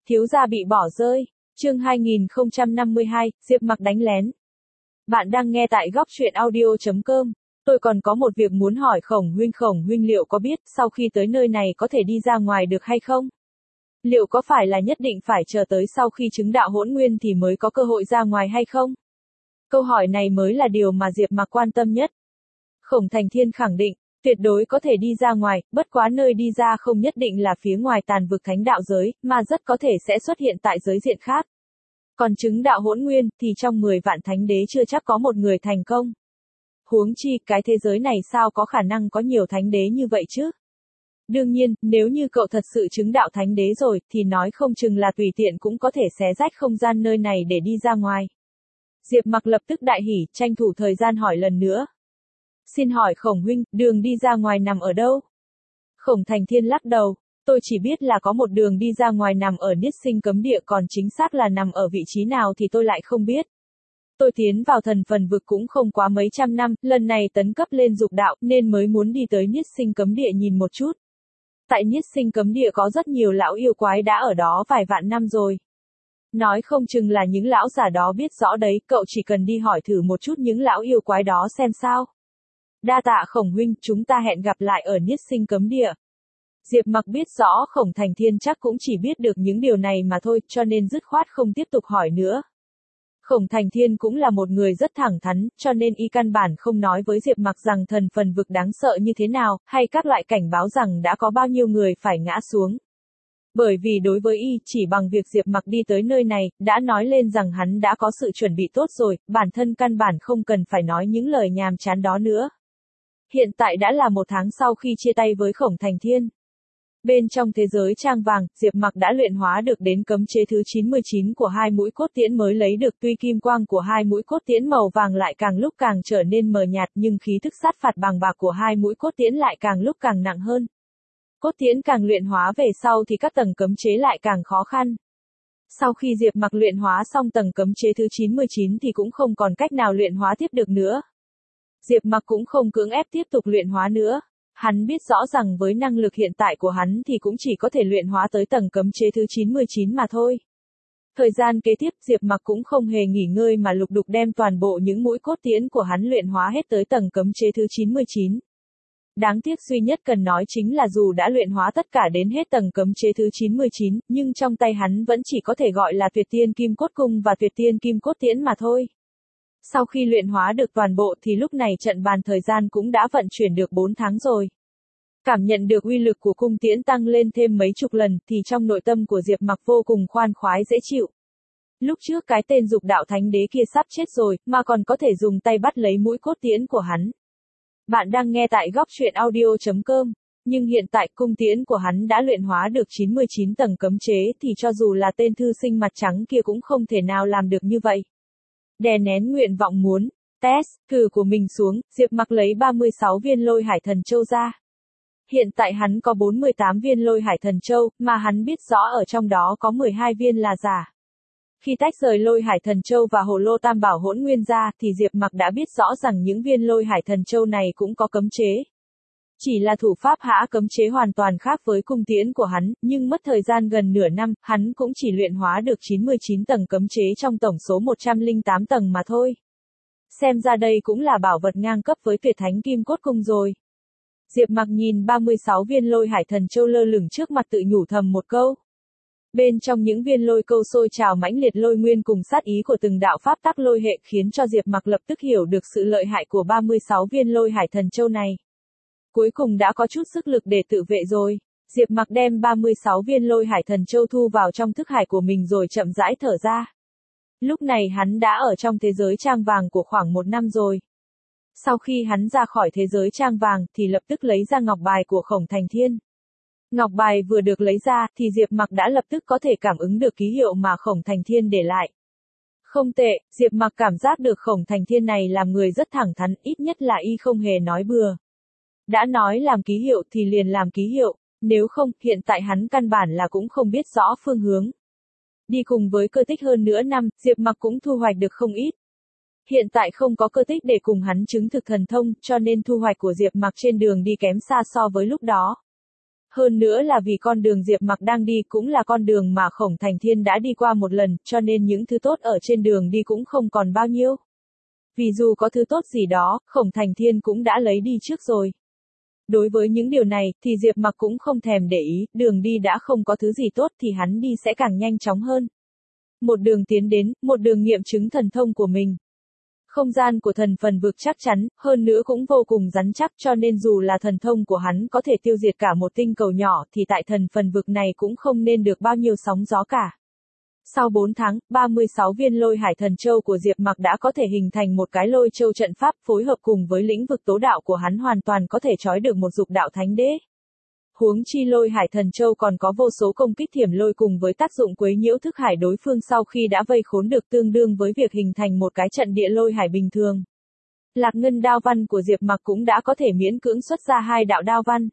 Thiếu gia bị bỏ rơi. Chương 2052, Diệp Mặc đánh lén. Bạn đang nghe tại góc truyện audio.com. Tôi còn có một việc muốn hỏi Khổng huynh liệu có biết sau khi tới nơi này có thể đi ra ngoài được hay không? Liệu có phải là nhất định phải chờ tới sau khi chứng đạo hỗn nguyên thì mới có cơ hội ra ngoài hay không? Câu hỏi này mới là điều mà Diệp Mặc quan tâm nhất. Khổng Thành Thiên khẳng định, tuyệt đối có thể đi ra ngoài, bất quá nơi đi ra không nhất định là phía ngoài tàn vực thánh đạo giới, mà rất có thể sẽ xuất hiện tại giới diện khác. Còn chứng đạo hỗn nguyên, thì trong 10 vạn thánh đế chưa chắc có một người thành công. Huống chi, cái thế giới này sao có khả năng có nhiều thánh đế như vậy chứ? Đương nhiên, nếu như cậu thật sự chứng đạo thánh đế rồi, thì nói không chừng là tùy tiện cũng có thể xé rách không gian nơi này để đi ra ngoài. Diệp Mặc lập tức đại hỉ, tranh thủ thời gian hỏi lần nữa. Xin hỏi Khổng huynh, đường đi ra ngoài nằm ở đâu? Khổng Thành Thiên lắc đầu, tôi chỉ biết là có một đường đi ra ngoài nằm ở Niết Sinh Cấm Địa, còn chính xác là nằm ở vị trí nào thì tôi lại không biết. Tôi tiến vào thần phần vực cũng không quá mấy trăm năm, lần này tấn cấp lên dục đạo nên mới muốn đi tới Niết Sinh Cấm Địa nhìn một chút. Tại Niết Sinh Cấm Địa có rất nhiều lão yêu quái đã ở đó vài vạn năm rồi. Nói không chừng là những lão già đó biết rõ đấy, cậu chỉ cần đi hỏi thử một chút những lão yêu quái đó xem sao. Đa tạ Khổng huynh, chúng ta hẹn gặp lại ở Niết Sinh Cấm Địa. Diệp Mặc biết rõ Khổng Thành Thiên chắc cũng chỉ biết được những điều này mà thôi, cho nên dứt khoát không tiếp tục hỏi nữa. Khổng Thành Thiên cũng là một người rất thẳng thắn, cho nên y căn bản không nói với Diệp Mặc rằng thần phần vực đáng sợ như thế nào, hay các loại cảnh báo rằng đã có bao nhiêu người phải ngã xuống. Bởi vì đối với y, chỉ bằng việc Diệp Mặc đi tới nơi này, đã nói lên rằng hắn đã có sự chuẩn bị tốt rồi, bản thân căn bản không cần phải nói những lời nhàm chán đó nữa. Hiện tại đã là 1 tháng sau khi chia tay với Khổng Thành Thiên. Bên trong thế giới trang vàng, Diệp Mặc đã luyện hóa được đến cấm chế thứ 99 của 2 mũi cốt tiễn mới lấy được, tuy kim quang của 2 mũi cốt tiễn màu vàng lại càng lúc càng trở nên mờ nhạt, nhưng khí thức sát phạt bàng bạc của 2 mũi cốt tiễn lại càng lúc càng nặng hơn. Cốt tiễn càng luyện hóa về sau thì các tầng cấm chế lại càng khó khăn. Sau khi Diệp Mặc luyện hóa xong tầng cấm chế thứ 99 thì cũng không còn cách nào luyện hóa tiếp được nữa. Diệp Mặc cũng không cưỡng ép tiếp tục luyện hóa nữa. Hắn biết rõ rằng với năng lực hiện tại của hắn thì cũng chỉ có thể luyện hóa tới tầng cấm chế thứ 99 mà thôi. Thời gian kế tiếp, Diệp Mặc cũng không hề nghỉ ngơi mà lục đục đem toàn bộ những mũi cốt tiễn của hắn luyện hóa hết tới tầng cấm chế thứ 99. Đáng tiếc duy nhất cần nói chính là dù đã luyện hóa tất cả đến hết tầng cấm chế thứ 99, nhưng trong tay hắn vẫn chỉ có thể gọi là Tuyệt Tiên Kim Cốt Cung và Tuyệt Tiên Kim Cốt Tiễn mà thôi. Sau khi luyện hóa được toàn bộ thì lúc này trận bàn thời gian cũng đã vận chuyển được 4 tháng rồi. Cảm nhận được uy lực của cung tiễn tăng lên thêm mấy chục lần thì trong nội tâm của Diệp Mặc vô cùng khoan khoái dễ chịu. Lúc trước cái tên dục đạo thánh đế kia sắp chết rồi, mà còn có thể dùng tay bắt lấy mũi cốt tiễn của hắn. Bạn đang nghe tại góc truyện audio.com. Nhưng hiện tại cung tiễn của hắn đã luyện hóa được 99 tầng cấm chế thì cho dù là tên thư sinh mặt trắng kia cũng không thể nào làm được như vậy. Đè nén nguyện vọng muốn test cử của mình xuống, Diệp Mặc lấy 36 viên lôi hải thần châu ra. Hiện tại hắn có 48 viên lôi hải thần châu, mà hắn biết rõ ở trong đó có 12 viên là giả. Khi tách rời lôi hải thần châu và hồ lô tam bảo hỗn nguyên ra thì Diệp Mặc đã biết rõ rằng những viên lôi hải thần châu này cũng có cấm chế. Chỉ là thủ pháp hã cấm chế hoàn toàn khác với cung tiễn của hắn, nhưng mất thời gian gần nửa năm, hắn cũng chỉ luyện hóa được 99 tầng cấm chế trong tổng số 108 tầng mà thôi. Xem ra đây cũng là bảo vật ngang cấp với Tuyệt Thánh Kim Cốt Cung rồi. Diệp Mặc nhìn 36 viên lôi hải thần châu lơ lửng trước mặt tự nhủ thầm một câu. Bên trong những viên lôi câu sôi trào mãnh liệt lôi nguyên cùng sát ý của từng đạo pháp tắc lôi hệ khiến cho Diệp Mặc lập tức hiểu được sự lợi hại của 36 viên lôi hải thần châu này. Cuối cùng đã có chút sức lực để tự vệ rồi. Diệp Mặc đem 36 viên lôi hải thần châu thu vào trong thức hải của mình rồi chậm rãi thở ra. Lúc này hắn đã ở trong thế giới trang vàng của khoảng 1 năm rồi. Sau khi hắn ra khỏi thế giới trang vàng thì lập tức lấy ra ngọc bài của Khổng Thành Thiên. Ngọc bài vừa được lấy ra thì Diệp Mặc đã lập tức có thể cảm ứng được ký hiệu mà Khổng Thành Thiên để lại. Không tệ, Diệp Mặc cảm giác được Khổng Thành Thiên này làm người rất thẳng thắn, ít nhất là y không hề nói bừa. Đã nói làm ký hiệu thì liền làm ký hiệu, nếu không, hiện tại hắn căn bản là cũng không biết rõ phương hướng. Đi cùng với Cơ Tích hơn nửa năm, Diệp Mặc cũng thu hoạch được không ít. Hiện tại không có Cơ Tích để cùng hắn chứng thực thần thông, cho nên thu hoạch của Diệp Mặc trên đường đi kém xa so với lúc đó. hơn nữa là vì con đường Diệp Mặc đang đi cũng là con đường mà Khổng Thành Thiên đã đi qua một lần, cho nên những thứ tốt ở trên đường đi cũng không còn bao nhiêu. Vì dù có thứ tốt gì đó, Khổng Thành Thiên cũng đã lấy đi trước rồi. Đối với những điều này, thì Diệp Mặc cũng không thèm để ý, đường đi đã không có thứ gì tốt thì hắn đi sẽ càng nhanh chóng hơn. Một đường tiến đến, một đường nghiệm chứng thần thông của mình. Không gian của thần phần vực chắc chắn, hơn nữa cũng vô cùng rắn chắc cho nên dù là thần thông của hắn có thể tiêu diệt cả một tinh cầu nhỏ thì tại thần phần vực này cũng không nên được bao nhiêu sóng gió cả. Sau 4 tháng, 36 viên lôi hải thần châu của Diệp Mặc đã có thể hình thành một cái lôi châu trận pháp phối hợp cùng với lĩnh vực tố đạo của hắn hoàn toàn có thể trói được một dục đạo thánh đế. Huống chi lôi hải thần châu còn có vô số công kích thiểm lôi cùng với tác dụng quấy nhiễu thức hải đối phương sau khi đã vây khốn được tương đương với việc hình thành một cái trận địa lôi hải bình thường. Lạc ngân đao văn của Diệp Mặc cũng đã có thể miễn cưỡng xuất ra 2 đạo đao văn.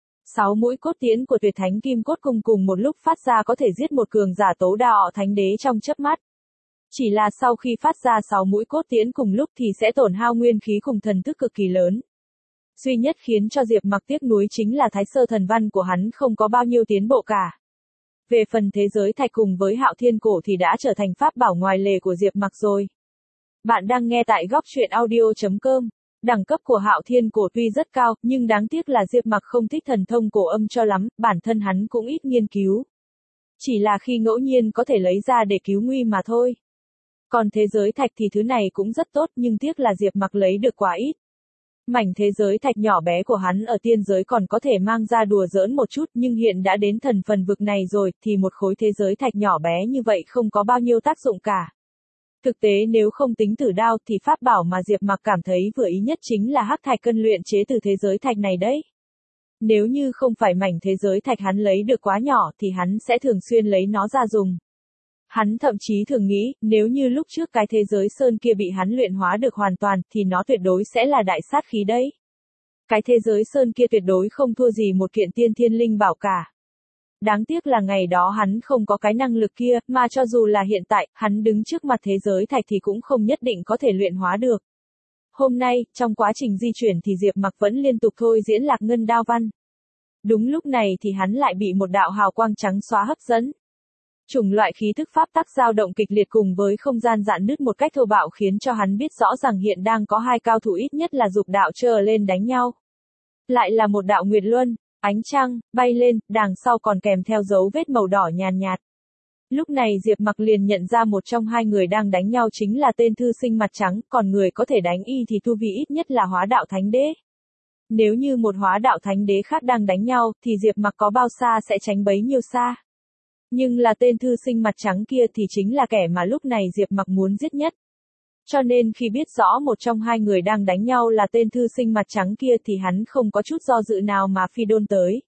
6 mũi cốt tiễn của tuyệt thánh kim cốt cung cùng một lúc phát ra có thể giết một cường giả tố đạo thánh đế trong chớp mắt. Chỉ là sau khi phát ra 6 mũi cốt tiễn cùng lúc thì sẽ tổn hao nguyên khí cùng thần thức cực kỳ lớn. Duy nhất khiến cho Diệp Mặc tiếc nuối chính là thái sơ thần văn của hắn không có bao nhiêu tiến bộ cả. Về phần thế giới thạch cùng với hạo thiên cổ thì đã trở thành pháp bảo ngoài lề của Diệp Mặc rồi. Bạn đang nghe tại góc truyện audio.com. Đẳng cấp của hạo thiên cổ tuy rất cao, nhưng đáng tiếc là Diệp Mặc không thích thần thông cổ âm cho lắm, bản thân hắn cũng ít nghiên cứu. Chỉ là khi ngẫu nhiên có thể lấy ra để cứu nguy mà thôi. Còn thế giới thạch thì thứ này cũng rất tốt nhưng tiếc là Diệp Mặc lấy được quá ít. Mảnh thế giới thạch nhỏ bé của hắn ở tiên giới còn có thể mang ra đùa giỡn một chút nhưng hiện đã đến thần phần vực này rồi thì một khối thế giới thạch nhỏ bé như vậy không có bao nhiêu tác dụng cả. Thực tế nếu không tính tử đao thì pháp bảo mà Diệp Mặc cảm thấy vừa ý nhất chính là hắc thạch cân luyện chế từ thế giới thạch này đấy. Nếu như không phải mảnh thế giới thạch hắn lấy được quá nhỏ thì hắn sẽ thường xuyên lấy nó ra dùng. Hắn thậm chí thường nghĩ, nếu như lúc trước cái thế giới sơn kia bị hắn luyện hóa được hoàn toàn thì nó tuyệt đối sẽ là đại sát khí đấy. Cái thế giới sơn kia tuyệt đối không thua gì một kiện tiên thiên linh bảo cả. Đáng tiếc là ngày đó hắn không có cái năng lực kia, mà cho dù là hiện tại, hắn đứng trước mặt thế giới thạch thì cũng không nhất định có thể luyện hóa được. Hôm nay, trong quá trình di chuyển thì Diệp Mặc vẫn liên tục thôi diễn lạc ngân đao văn. Đúng lúc này thì hắn lại bị một đạo hào quang trắng xóa hấp dẫn. Chủng loại khí thức pháp tắc dao động kịch liệt cùng với không gian rạn nứt một cách thô bạo khiến cho hắn biết rõ rằng hiện đang có 2 cao thủ ít nhất là dục đạo chờ lên đánh nhau. Lại là một đạo nguyệt luân, ánh trăng, bay lên, đằng sau còn kèm theo dấu vết màu đỏ nhàn nhạt. Lúc này Diệp Mặc liền nhận ra một trong 2 người đang đánh nhau chính là tên thư sinh mặt trắng, còn người có thể đánh y thì tu vi ít nhất là hóa đạo thánh đế. Nếu như một hóa đạo thánh đế khác đang đánh nhau thì Diệp Mặc có bao xa sẽ tránh bấy nhiêu xa. Nhưng là tên thư sinh mặt trắng kia thì chính là kẻ mà lúc này Diệp Mặc muốn giết nhất. Cho nên khi biết rõ một trong 2 người đang đánh nhau là tên thư sinh mặt trắng kia thì hắn không có chút do dự nào mà phi đôn tới.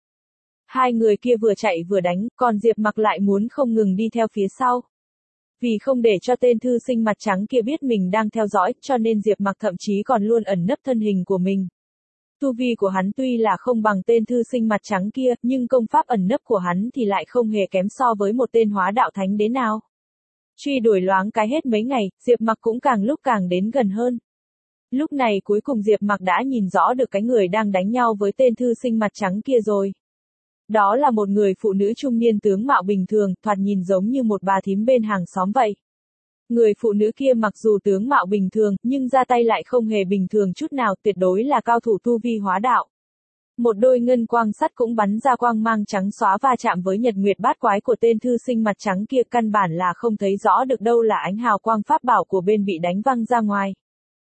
2 người kia vừa chạy vừa đánh, còn Diệp Mặc lại muốn không ngừng đi theo phía sau. Vì không để cho tên thư sinh mặt trắng kia biết mình đang theo dõi, cho nên Diệp Mặc thậm chí còn luôn ẩn nấp thân hình của mình. Tu vi của hắn tuy là không bằng tên thư sinh mặt trắng kia, nhưng công pháp ẩn nấp của hắn thì lại không hề kém so với một tên hóa đạo thánh đế nào. Truy đuổi loáng cái hết mấy ngày, Diệp Mặc cũng càng lúc càng đến gần hơn. Lúc này cuối cùng Diệp Mặc đã nhìn rõ được cái người đang đánh nhau với tên thư sinh mặt trắng kia rồi. Đó là một người phụ nữ trung niên tướng mạo bình thường, thoạt nhìn giống như một bà thím bên hàng xóm vậy. Người phụ nữ kia mặc dù tướng mạo bình thường, nhưng ra tay lại không hề bình thường chút nào, tuyệt đối là cao thủ tu vi hóa đạo. Một đôi ngân quang sắt cũng bắn ra quang mang trắng xóa va chạm với nhật nguyệt bát quái của tên thư sinh mặt trắng kia, căn bản là không thấy rõ được đâu là ánh hào quang pháp bảo của bên bị đánh văng ra ngoài.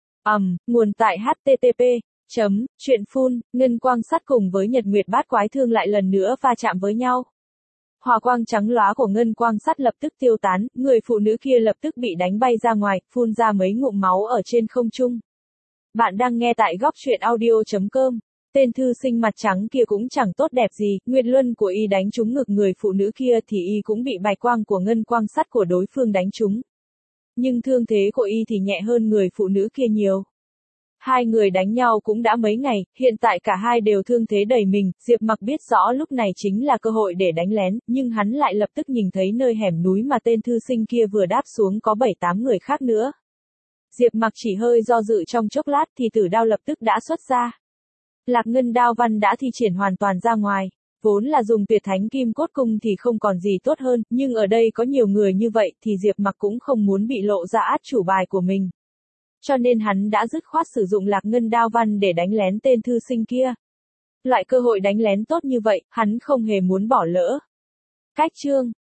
Nguồn tại http://chuyện phun, ngân quang sắt cùng với nhật nguyệt bát quái thương lại lần nữa va chạm với nhau. Hỏa quang trắng lóa của ngân quang sắt lập tức tiêu tán, người phụ nữ kia lập tức bị đánh bay ra ngoài, phun ra mấy ngụm máu ở trên không trung. Bạn đang nghe tại góc truyện audio.com. Tên thư sinh mặt trắng kia cũng chẳng tốt đẹp gì, nguyệt luân của y đánh trúng ngực người phụ nữ kia thì y cũng bị bạch quang của ngân quang sắt của đối phương đánh trúng. Nhưng thương thế của y thì nhẹ hơn người phụ nữ kia nhiều. 2 người đánh nhau cũng đã mấy ngày, hiện tại cả hai đều thương thế đầy mình, Diệp Mặc biết rõ lúc này chính là cơ hội để đánh lén, nhưng hắn lại lập tức nhìn thấy nơi hẻm núi mà tên thư sinh kia vừa đáp xuống có 7-8 người khác nữa. Diệp Mặc chỉ hơi do dự trong chốc lát thì tử đao lập tức đã xuất ra. Lạc ngân đao văn đã thi triển hoàn toàn ra ngoài. Vốn là dùng tuyệt thánh kim cốt cung thì không còn gì tốt hơn, nhưng ở đây có nhiều người như vậy thì Diệp Mặc cũng không muốn bị lộ ra át chủ bài của mình. Cho nên hắn đã dứt khoát sử dụng Lạc Ngân Đao Văn để đánh lén tên thư sinh kia. Loại cơ hội đánh lén tốt như vậy, hắn không hề muốn bỏ lỡ. Cách chương